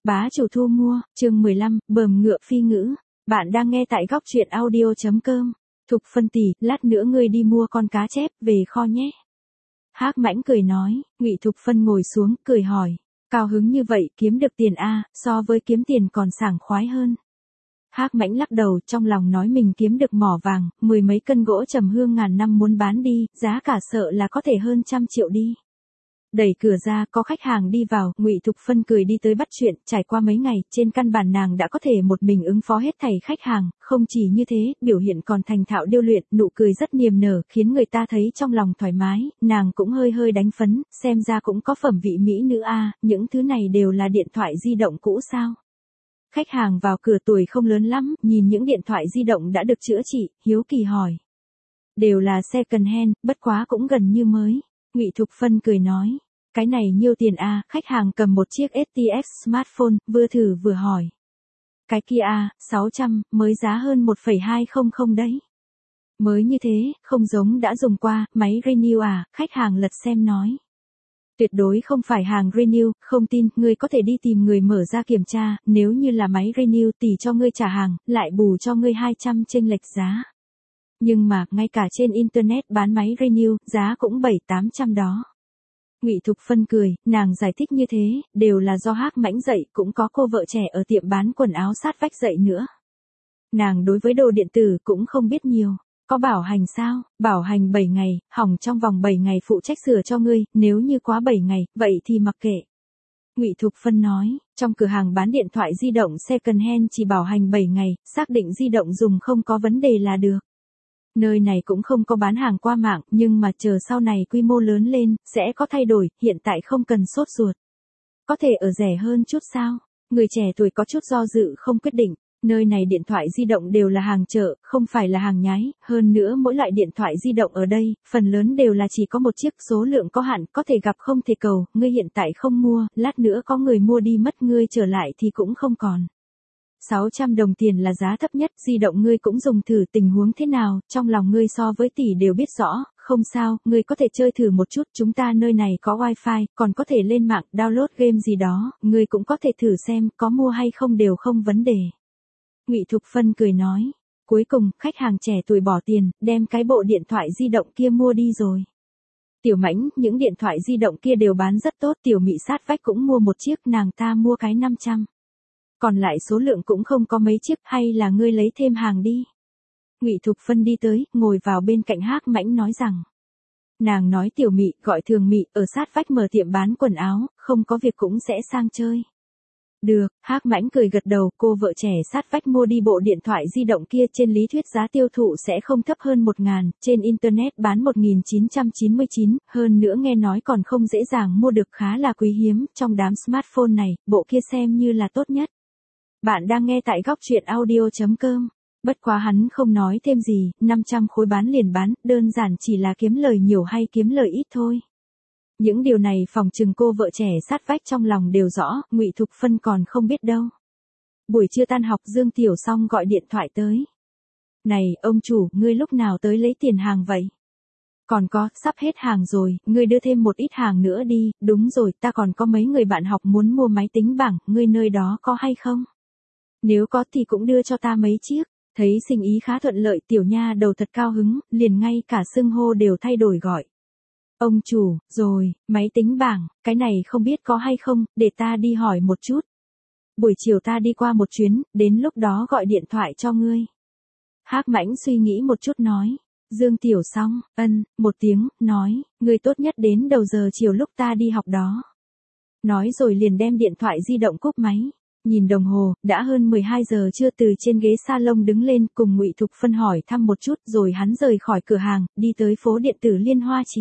Bá chủ thu mua, chương 15, bờm ngựa phi ngữ. Bạn đang nghe tại góc truyện audio.com. Thục Phân tỷ, lát nữa ngươi đi mua con cá chép về kho nhé. Hắc Mãnh cười nói. Ngụy Thục Phân ngồi xuống, cười hỏi. Cao hứng như vậy, kiếm được tiền a, so với kiếm tiền còn sảng khoái hơn. Hắc Mãnh lắc đầu, trong lòng nói mình kiếm được mỏ vàng, 10 mấy cân gỗ trầm hương ngàn năm muốn bán đi, giá cả sợ là có thể hơn 100 triệu đi. Đẩy cửa ra, có khách hàng đi vào, Ngụy Thục Phân cười đi tới bắt chuyện, trải qua mấy ngày, trên căn bản nàng đã có thể một mình ứng phó hết thảy khách hàng, không chỉ như thế, biểu hiện còn thành thạo điêu luyện, nụ cười rất niềm nở, khiến người ta thấy trong lòng thoải mái, nàng cũng hơi hơi đánh phấn, xem ra cũng có phẩm vị mỹ nữ a, những thứ này đều là điện thoại di động cũ sao? Khách hàng vào cửa tuổi không lớn lắm, nhìn những điện thoại di động đã được chữa trị, hiếu kỳ hỏi. Đều là second hand, bất quá cũng gần như mới. Ngụy Thục Phân cười nói. Cái này nhiêu tiền a? Khách hàng cầm một chiếc STX smartphone, vừa thử vừa hỏi. Cái kia a, 600, mới giá hơn 1,200 đấy. Mới như thế, không giống đã dùng qua, máy renew à, khách hàng lật xem nói. Tuyệt đối không phải hàng renew, không tin, ngươi có thể đi tìm người mở ra kiểm tra, nếu như là máy renew tỷ cho ngươi trả hàng, lại bù cho ngươi 200 chênh lệch giá. Nhưng mà, ngay cả trên internet bán máy renew, giá cũng 700-800 đó. Ngụy Thục Phân cười, nàng giải thích như thế, đều là do Hắc Mãnh dạy, cũng có cô vợ trẻ ở tiệm bán quần áo sát vách dạy nữa. Nàng đối với đồ điện tử cũng không biết nhiều. Có bảo hành sao? Bảo hành 7 ngày, hỏng trong vòng 7 ngày phụ trách sửa cho ngươi, nếu như quá 7 ngày, vậy thì mặc kệ. Ngụy Thục Phân nói, trong cửa hàng bán điện thoại di động second hand chỉ bảo hành 7 ngày, xác định di động dùng không có vấn đề là được. Nơi này cũng không có bán hàng qua mạng, nhưng mà chờ sau này quy mô lớn lên, sẽ có thay đổi, hiện tại không cần sốt ruột. Có thể ở rẻ hơn chút sao? Người trẻ tuổi có chút do dự không quyết định. Nơi này điện thoại di động đều là hàng chợ, không phải là hàng nhái, hơn nữa mỗi loại điện thoại di động ở đây, phần lớn đều là chỉ có một chiếc, số lượng có hạn, có thể gặp không thể cầu, ngươi hiện tại không mua, lát nữa có người mua đi mất, ngươi trở lại thì cũng không còn. 600 đồng tiền là giá thấp nhất, di động ngươi cũng dùng thử, tình huống thế nào, trong lòng ngươi so với tỷ đều biết rõ, không sao, ngươi có thể chơi thử một chút, chúng ta nơi này có wifi, còn có thể lên mạng, download game gì đó, ngươi cũng có thể thử xem, có mua hay không đều không vấn đề. Ngụy Thục Phân cười nói, cuối cùng, khách hàng trẻ tuổi bỏ tiền, đem cái bộ điện thoại di động kia mua đi rồi. Tiểu Mãnh, những điện thoại di động kia đều bán rất tốt, Tiểu Mị sát vách cũng mua một chiếc, nàng ta mua cái 500. Còn lại số lượng cũng không có mấy chiếc, hay là ngươi lấy thêm hàng đi. Ngụy Thục Phân đi tới, ngồi vào bên cạnh Hắc Mãnh nói rằng. Nàng nói Tiểu Mị, gọi Thường Mị, ở sát vách mở tiệm bán quần áo, không có việc cũng sẽ sang chơi. Được, Hắc Mãnh cười gật đầu, cô vợ trẻ sát vách mua đi bộ điện thoại di động kia, trên lý thuyết giá tiêu thụ sẽ không thấp hơn 1.000, trên internet bán 1.999, hơn nữa nghe nói còn không dễ dàng mua được, khá là quý hiếm, trong đám smartphone này, bộ kia xem như là tốt nhất. Bạn đang nghe tại góc truyện audio.com. Bất quá hắn không nói thêm gì, 500 khối bán liền bán, đơn giản chỉ là kiếm lời nhiều hay kiếm lời ít thôi. Những điều này phòng trừng cô vợ trẻ sát vách trong lòng đều rõ, Ngụy Thục Phân còn không biết đâu. Buổi trưa tan học Dương Tiểu Song gọi điện thoại tới. Này, ông chủ, ngươi lúc nào tới lấy tiền hàng vậy? Còn có, sắp hết hàng rồi, ngươi đưa thêm một ít hàng nữa đi, đúng rồi, ta còn có mấy người bạn học muốn mua máy tính bảng, ngươi nơi đó có hay không? Nếu có thì cũng đưa cho ta mấy chiếc. Thấy sinh ý khá thuận lợi, tiểu nha đầu thật cao hứng, liền ngay cả xưng hô đều thay đổi gọi. Ông chủ, rồi, máy tính bảng, cái này không biết có hay không, để ta đi hỏi một chút. Buổi chiều ta đi qua một chuyến, đến lúc đó gọi điện thoại cho ngươi. Hắc Mãnh suy nghĩ một chút nói. Dương Tiểu Song, một tiếng, nói, ngươi tốt nhất đến đầu giờ chiều lúc ta đi học đó. Nói rồi liền đem điện thoại di động cúp máy. Nhìn đồng hồ, đã hơn 12 giờ trưa, từ trên ghế salon đứng lên, cùng Ngụy Thục Phân hỏi thăm một chút, rồi hắn rời khỏi cửa hàng, đi tới phố điện tử Liên Hoa Trì.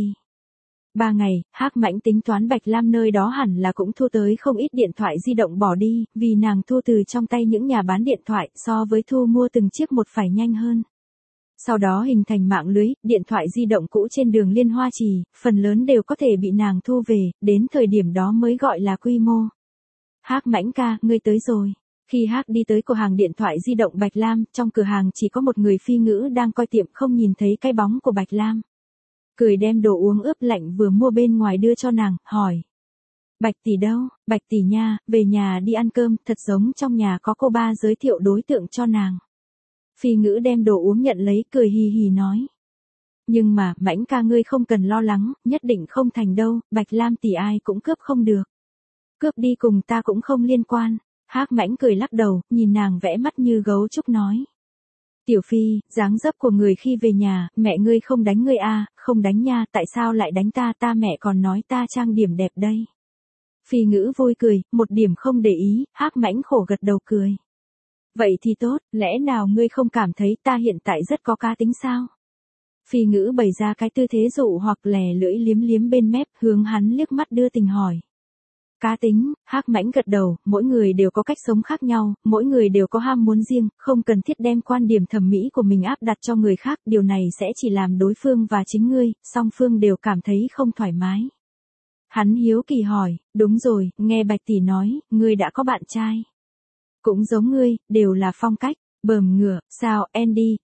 3 ngày, Hắc Mãnh tính toán Bạch Lam nơi đó hẳn là cũng thu tới không ít điện thoại di động bỏ đi, vì nàng thu từ trong tay những nhà bán điện thoại, so với thu mua từng chiếc một phải nhanh hơn. Sau đó hình thành mạng lưới, điện thoại di động cũ trên đường Liên Hoa Trì, phần lớn đều có thể bị nàng thu về, đến thời điểm đó mới gọi là quy mô. Hắc Mãnh ca, ngươi tới rồi. Khi Hắc đi tới cửa hàng điện thoại di động Bạch Lam, trong cửa hàng chỉ có một người phi ngữ đang coi tiệm, không nhìn thấy cái bóng của Bạch Lam. Cười đem đồ uống ướp lạnh vừa mua bên ngoài đưa cho nàng, hỏi. Bạch tỷ đâu? Bạch tỷ nha, về nhà đi ăn cơm, thật giống trong nhà có cô ba giới thiệu đối tượng cho nàng. Phi Ngữ đem đồ uống nhận lấy, cười hì hì nói. Nhưng mà, Mãnh ca ngươi không cần lo lắng, nhất định không thành đâu, Bạch Lam tỷ ai cũng cướp không được. Cướp đi cùng ta cũng không liên quan. Hắc Mãnh cười lắc đầu, nhìn nàng vẽ mắt như gấu trúc nói. Tiểu Phi, dáng dấp của người khi về nhà, mẹ ngươi không đánh ngươi à, không đánh nha, tại sao lại đánh ta mẹ còn nói ta trang điểm đẹp đây. Phi Ngữ vui cười, một điểm không để ý, Hắc Mãnh khổ gật đầu cười. Vậy thì tốt, lẽ nào ngươi không cảm thấy ta hiện tại rất có cá tính sao? Phi Ngữ bày ra cái tư thế dụ hoặc lè lưỡi liếm liếm bên mép, hướng hắn liếc mắt đưa tình hỏi. Cá tính, Hắc Mãnh gật đầu, mỗi người đều có cách sống khác nhau, mỗi người đều có ham muốn riêng, không cần thiết đem quan điểm thẩm mỹ của mình áp đặt cho người khác, điều này sẽ chỉ làm đối phương và chính ngươi, song phương đều cảm thấy không thoải mái. Hắn hiếu kỳ hỏi, đúng rồi, nghe Bạch tỷ nói, ngươi đã có bạn trai. Cũng giống ngươi, đều là phong cách, bờm ngửa, sao, Andy,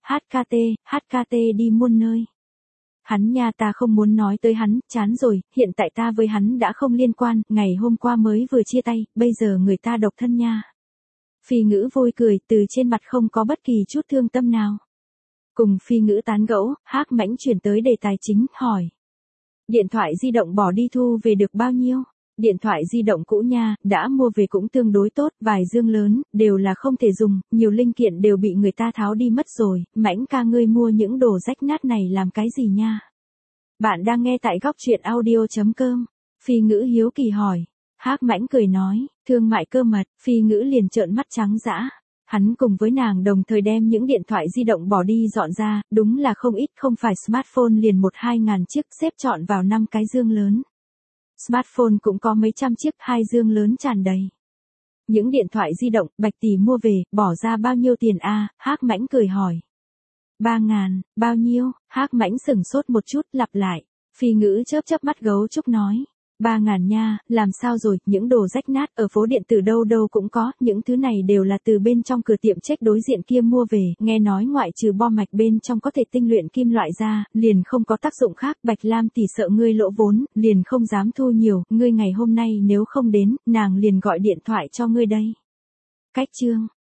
HKT đi muôn nơi. Hắn nha ta không muốn nói tới hắn, chán rồi, hiện tại ta với hắn đã không liên quan, ngày hôm qua mới vừa chia tay, bây giờ người ta độc thân nha. Phi Ngữ vui cười, từ trên mặt không có bất kỳ chút thương tâm nào. Cùng Phi Ngữ tán gẫu, Hắc Mãnh chuyển tới đề tài chính, hỏi. Điện thoại di động bỏ đi thu về được bao nhiêu? Điện thoại di động cũ nha, đã mua về cũng tương đối tốt, vài dương lớn, đều là không thể dùng, nhiều linh kiện đều bị người ta tháo đi mất rồi, Mãnh ca ngươi mua những đồ rách nát này làm cái gì nha? Bạn đang nghe tại góc truyện audio.com. Phi Ngữ hiếu kỳ hỏi. Hắc Mãnh cười nói, thương mại cơ mật, Phi Ngữ liền trợn mắt trắng dã. Hắn cùng với nàng đồng thời đem những điện thoại di động bỏ đi dọn ra, đúng là không ít, không phải smartphone liền 1-2 ngàn chiếc xếp trọn vào 5 cái dương lớn. Smartphone cũng có mấy trăm chiếc, 2 dương lớn tràn đầy. Những điện thoại di động, Bạch tỷ mua về, bỏ ra bao nhiêu tiền a? Hắc Mãnh cười hỏi. 3.000, bao nhiêu? Hắc Mãnh sửng sốt một chút, lặp lại. Phi Ngữ chớp mắt gấu trúc nói. 3.000 nha, làm sao rồi, những đồ rách nát ở phố điện tử đâu đâu cũng có, những thứ này đều là từ bên trong cửa tiệm check đối diện kia mua về, nghe nói ngoại trừ bo mạch bên trong có thể tinh luyện kim loại ra, liền không có tác dụng khác, Bạch Lam tỷ sợ ngươi lỗ vốn, liền không dám thu nhiều, ngươi ngày hôm nay nếu không đến, nàng liền gọi điện thoại cho ngươi đây. Cách chương